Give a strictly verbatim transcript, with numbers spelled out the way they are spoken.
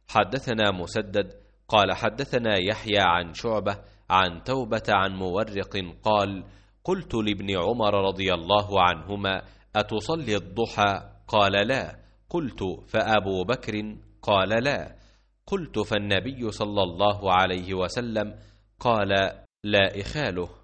حدثنا مسدد قال حدثنا يحيى عن شعبة عن توبة عن مورق قال قلت لابن عمر رضي الله عنهما أتصلي الضحى؟ قال لا. قلت فأبو بكر؟ قال لا. قلت فالنبي صلى الله عليه وسلم؟ قال لا إخاله.